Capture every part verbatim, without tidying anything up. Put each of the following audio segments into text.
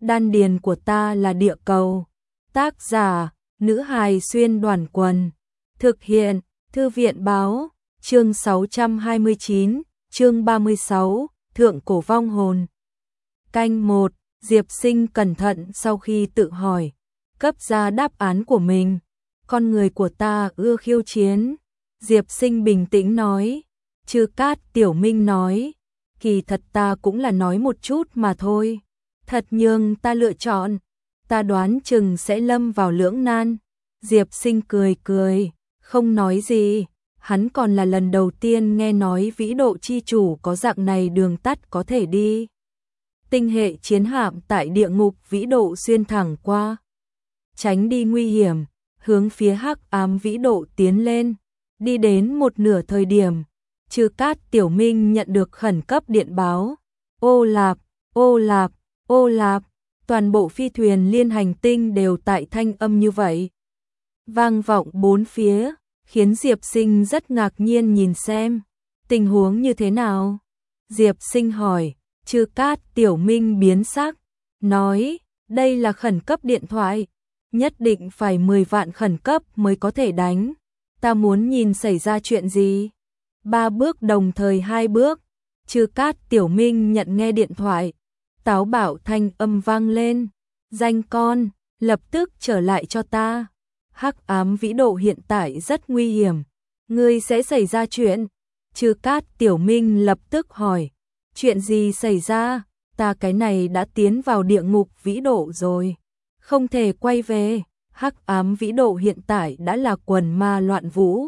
Đan điền của ta là địa cầu. Tác giả, nữ hài xuyên đoàn quần. Thực hiện, thư viện báo, chương sáu trăm hai mươi chín, chương ba mươi sáu, thượng cổ vong hồn. Canh một, Diệp Sinh cẩn thận sau khi tự hỏi, cấp ra đáp án của mình. Con người của ta ưa khiêu chiến. Diệp Sinh bình tĩnh nói. Chư Cát Tiểu Minh nói, kỳ thật ta cũng là nói một chút mà thôi. Thật nhưng ta lựa chọn, ta đoán chừng sẽ lâm vào lưỡng nan. Diệp Sinh cười cười, không nói gì. Hắn còn là lần đầu tiên nghe nói vĩ độ chi chủ có dạng này đường tắt có thể đi. Tinh hệ chiến hạm tại địa ngục vĩ độ xuyên thẳng qua, tránh đi nguy hiểm, hướng phía hắc ám vĩ độ tiến lên. Đi đến một nửa thời điểm, Chư Cát Tiểu Minh nhận được khẩn cấp điện báo. Ô lạp, ô lạp, ô lạp, toàn bộ phi thuyền liên hành tinh đều tại thanh âm như vậy. Vang vọng bốn phía, khiến Diệp Sinh rất ngạc nhiên nhìn xem. Tình huống như thế nào? Diệp Sinh hỏi. Chư Cát Tiểu Minh biến sắc, nói, đây là khẩn cấp điện thoại, nhất định phải mười vạn khẩn cấp mới có thể đánh. Ta muốn nhìn xảy ra chuyện gì. Ba bước đồng thời hai bước. Chư Cát Tiểu Minh nhận nghe điện thoại, táo bạo thanh âm vang lên. Danh con, lập tức trở lại cho ta. Hắc ám vĩ độ hiện tại rất nguy hiểm, ngươi sẽ xảy ra chuyện. Chư Cát Tiểu Minh lập tức hỏi. Chuyện gì xảy ra? Ta cái này đã tiến vào địa ngục vĩ độ rồi, không thể quay về. Hắc ám vĩ độ hiện tại đã là quần ma loạn vũ.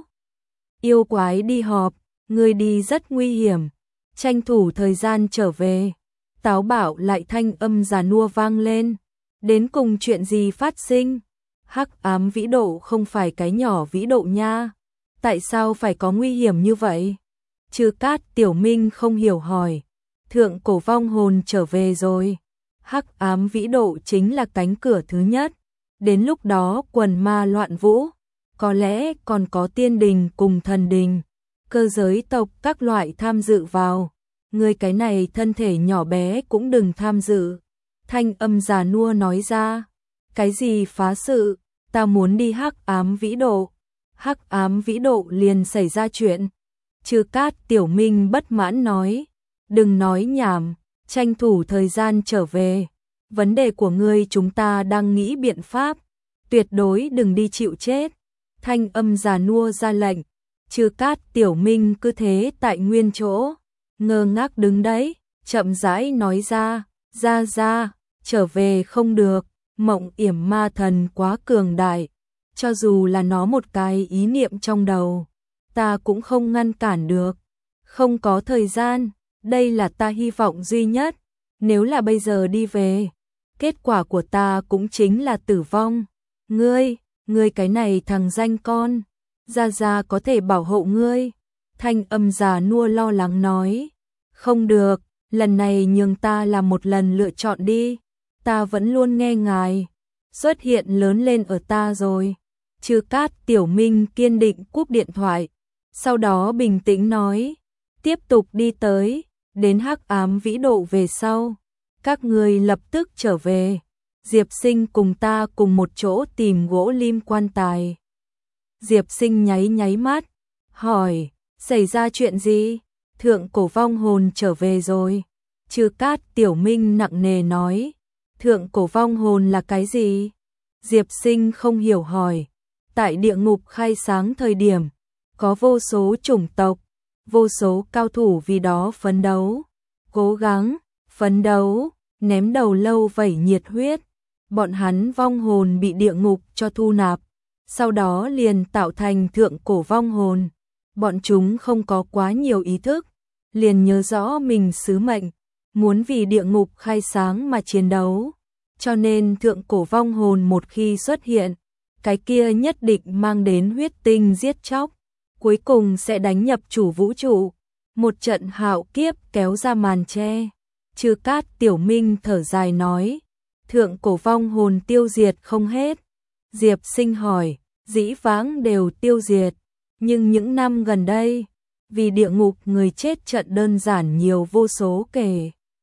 Yêu quái đi họp, ngươi đi rất nguy hiểm, tranh thủ thời gian trở về. Táo bạo lại thanh âm già nua vang lên. Đến cùng chuyện gì phát sinh? Hắc ám vĩ độ không phải cái nhỏ vĩ độ nha. Tại sao phải có nguy hiểm như vậy? Chư Cát Tiểu Minh không hiểu hỏi. Thượng cổ vong hồn trở về rồi. Hắc ám vĩ độ chính là cánh cửa thứ nhất. Đến lúc đó quần ma loạn vũ, có lẽ còn có tiên đình cùng thần đình, cơ giới tộc các loại tham dự vào. Người cái này thân thể nhỏ bé cũng đừng tham dự. Thanh âm già nua nói ra. Cái gì phá sự? Ta muốn đi hắc ám vĩ độ. Hắc ám vĩ độ liền xảy ra chuyện. Chư Cát Tiểu Minh bất mãn nói. Đừng nói nhảm, tranh thủ thời gian trở về. Vấn đề của ngươi chúng ta đang nghĩ biện pháp, tuyệt đối đừng đi chịu chết. Thanh âm già nua ra lệnh. Chư Cát Tiểu Minh cứ thế tại nguyên chỗ, ngơ ngác đứng đấy, chậm rãi nói ra, ra ra, trở về không được, mộng yểm ma thần quá cường đại, cho dù là nó một cái ý niệm trong đầu, ta cũng không ngăn cản được. Không có thời gian, đây là ta hy vọng duy nhất, nếu là bây giờ đi về, kết quả của ta cũng chính là tử vong. Ngươi, ngươi cái này thằng danh con, gia gia có thể bảo hộ ngươi. Thanh âm già nua lo lắng nói. Không được, lần này nhường ta làm một lần lựa chọn đi. Ta vẫn luôn nghe ngài, xuất hiện lớn lên ở ta rồi. Chư Cát Tiểu Minh kiên định cúp điện thoại, sau đó bình tĩnh nói. Tiếp tục đi tới, đến hắc ám vĩ độ về sau. Các người lập tức trở về. Diệp Sinh cùng ta cùng một chỗ tìm gỗ lim quan tài. Diệp Sinh nháy nháy mắt, hỏi, xảy ra chuyện gì? Thượng cổ vong hồn trở về rồi. Chư Cát Tiểu Minh nặng nề nói. Thượng cổ vong hồn là cái gì? Diệp Sinh không hiểu hỏi. Tại địa ngục khai sáng thời điểm, có vô số chủng tộc, vô số cao thủ vì đó phấn đấu, cố gắng, phấn đấu, ném đầu lâu vẩy nhiệt huyết. Bọn hắn vong hồn bị địa ngục cho thu nạp, sau đó liền tạo thành thượng cổ vong hồn. Bọn chúng không có quá nhiều ý thức, liền nhớ rõ mình sứ mệnh, muốn vì địa ngục khai sáng mà chiến đấu. Cho nên thượng cổ vong hồn một khi xuất hiện, cái kia nhất định mang đến huyết tinh giết chóc, cuối cùng sẽ đánh nhập chủ vũ trụ. Một trận hạo kiếp kéo ra màn che. Chư Cát Tiểu Minh thở dài nói. Thượng cổ vong hồn tiêu diệt không hết. Diệp Sinh hỏi, dĩ vãng đều tiêu diệt, nhưng những năm gần đây, vì địa ngục người chết trận đơn giản nhiều vô số kể.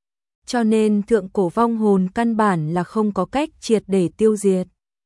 cho nên thượng cổ vong hồn căn bản là không có cách triệt để tiêu diệt.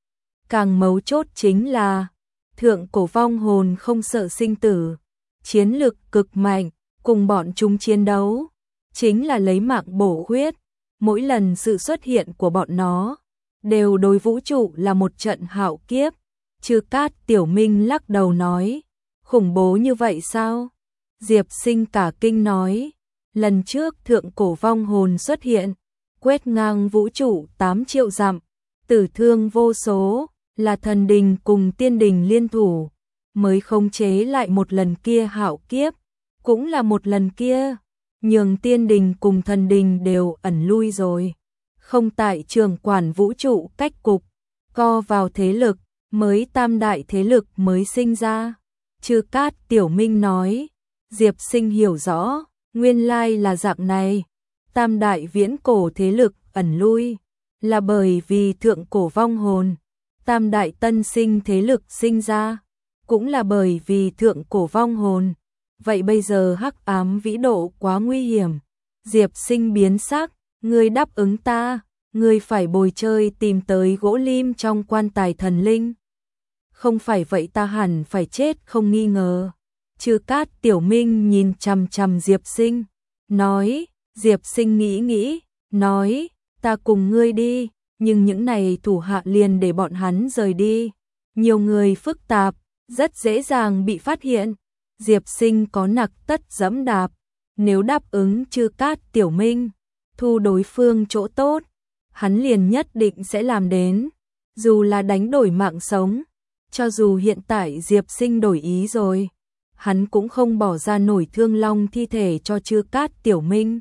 Càng mấu chốt chính là, thượng cổ vong hồn không sợ sinh tử, chiến lực cực mạnh, cùng bọn chúng chiến đấu, chính là lấy mạng bổ huyết, mỗi lần sự xuất hiện của bọn nó, đều đối vũ trụ là một trận hạo kiếp. Chư Cát Tiểu Minh lắc đầu nói, khủng bố như vậy sao? Diệp Sinh cả kinh nói, lần trước thượng cổ vong hồn xuất hiện, quét ngang vũ trụ tám triệu dặm, tử thương vô số, là thần đình cùng tiên đình liên thủ, mới khống chế lại một lần kia hạo kiếp, cũng là một lần kia, nhường tiên đình cùng thần đình đều ẩn lui rồi. Không tại trường quản vũ trụ cách cục, co vào thế lực, mới tam đại thế lực mới sinh ra. Chư Cát Tiểu Minh nói, Diệp Sinh hiểu rõ, nguyên lai là dạng này. Tam đại viễn cổ thế lực ẩn lui, là bởi vì thượng cổ vong hồn. Tam đại tân sinh thế lực sinh ra, cũng là bởi vì thượng cổ vong hồn. Vậy bây giờ hắc ám vĩ độ quá nguy hiểm. Diệp Sinh biến sắc, ngươi đáp ứng ta, ngươi phải bồi chơi tìm tới gỗ lim trong quan tài thần linh. Không phải vậy ta hẳn phải chết không nghi ngờ. Chư Cát Tiểu Minh nhìn chằm chằm Diệp Sinh, nói, Diệp Sinh nghĩ nghĩ, nói, ta cùng ngươi đi, nhưng những này thủ hạ liền để bọn hắn rời đi. Nhiều người phức tạp, rất dễ dàng bị phát hiện. Diệp Sinh có nặc tất dẫm đạp, nếu đáp ứng Chư Cát Tiểu Minh, thu đối phương chỗ tốt, hắn liền nhất định sẽ làm đến, dù là đánh đổi mạng sống. Cho dù hiện tại Diệp Sinh đổi ý rồi, hắn cũng không bỏ ra nổi Thương Long thi thể cho Chư Cát Tiểu Minh.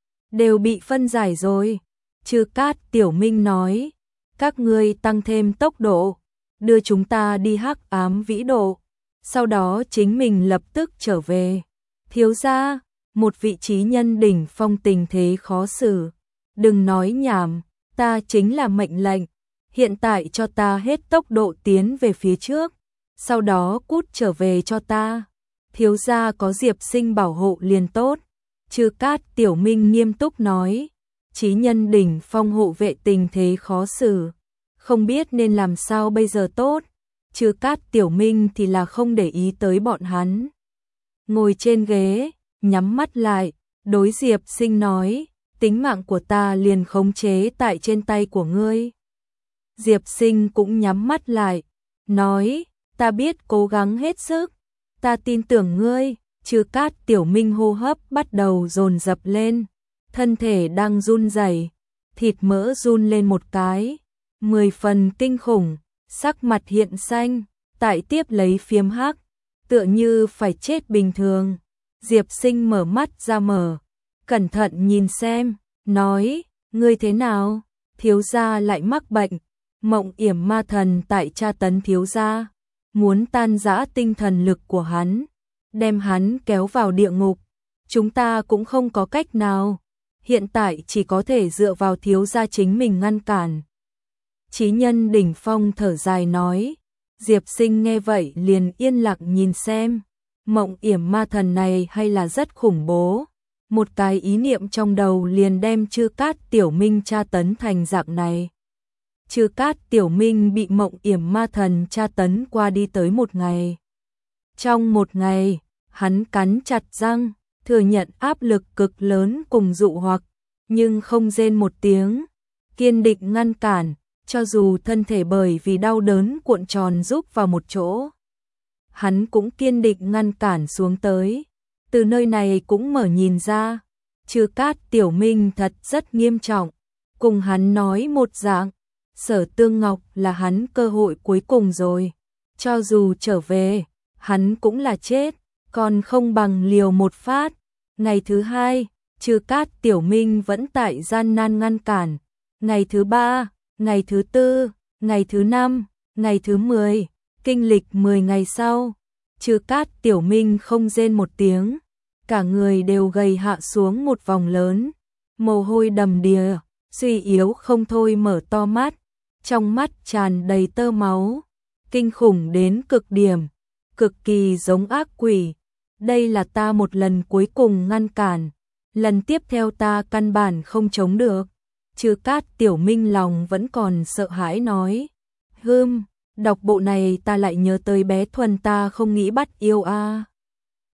Đều bị phân giải rồi. Chư Cát Tiểu Minh nói, các ngươi tăng thêm tốc độ, đưa chúng ta đi hắc ám vĩ độ, sau đó chính mình lập tức trở về. Thiếu gia, một vị trí nhân đỉnh phong tình thế khó xử, đừng nói nhảm, ta chính là mệnh lệnh, hiện tại cho ta hết tốc độ tiến về phía trước, sau đó cút trở về cho ta. Thiếu gia có Diệp Sinh bảo hộ liền tốt. Chư Cát Tiểu Minh nghiêm túc nói, chí nhân đỉnh phong hộ vệ tình thế khó xử, không biết nên làm sao bây giờ tốt. Chư Cát Tiểu Minh thì là không để ý tới bọn hắn. Ngồi trên ghế, nhắm mắt lại, đối Diệp Sinh nói, tính mạng của ta liền khống chế tại trên tay của ngươi. Diệp Sinh cũng nhắm mắt lại, nói, ta biết cố gắng hết sức, ta tin tưởng ngươi. Chư Cát Tiểu Minh hô hấp bắt đầu dồn dập lên, thân thể đang run rẩy, thịt mỡ run lên một cái, mười phần kinh khủng, sắc mặt hiện xanh, tại tiếp lấy phiếm hắc, tựa như phải chết bình thường. Diệp Sinh mở mắt ra mở, cẩn thận nhìn xem, nói, ngươi thế nào? Thiếu gia lại mắc bệnh, mộng yểm ma thần tại tra tấn thiếu gia, muốn tan rã tinh thần lực của hắn, đem hắn kéo vào địa ngục. Chúng ta cũng không có cách nào, hiện tại chỉ có thể dựa vào thiếu gia chính mình ngăn cản. Chí nhân đỉnh phong thở dài nói. Diệp Sinh nghe vậy liền yên lặng nhìn xem, mộng yểm ma thần này hay là rất khủng bố. Một cái ý niệm trong đầu liền đem Chư Cát Tiểu Minh tra tấn thành dạng này. Chư Cát Tiểu Minh bị mộng yểm ma thần tra tấn qua đi tới một ngày. Trong một ngày, hắn cắn chặt răng, thừa nhận áp lực cực lớn cùng dụ hoặc, nhưng không rên một tiếng, kiên định ngăn cản, cho dù thân thể bởi vì đau đớn cuộn tròn rúc vào một chỗ. Hắn cũng kiên định ngăn cản xuống tới. Từ nơi này cũng mở nhìn ra, Chư Cát Tiểu Minh thật rất nghiêm trọng, cùng hắn nói một dạng, Sở Tương Ngọc là hắn cơ hội cuối cùng rồi, cho dù trở về, hắn cũng là chết, còn không bằng liều một phát. Ngày thứ hai, Chư Cát Tiểu Minh vẫn tại gian nan ngăn cản, ngày thứ ba, ngày thứ tư, ngày thứ năm, ngày thứ mười, kinh lịch mười ngày sau, Chư Cát Tiểu Minh không rên một tiếng, cả người đều gầy hạ xuống một vòng lớn, mồ hôi đầm đìa, suy yếu không thôi mở to mắt, trong mắt tràn đầy tơ máu, kinh khủng đến cực điểm, cực kỳ giống ác quỷ. Đây là ta một lần cuối cùng ngăn cản, lần tiếp theo ta căn bản không chống được. Trừ Cát Tiểu Minh lòng vẫn còn sợ hãi nói. Hưm, đọc bộ này ta lại nhớ tới bé Thuần ta không nghĩ bắt yêu a.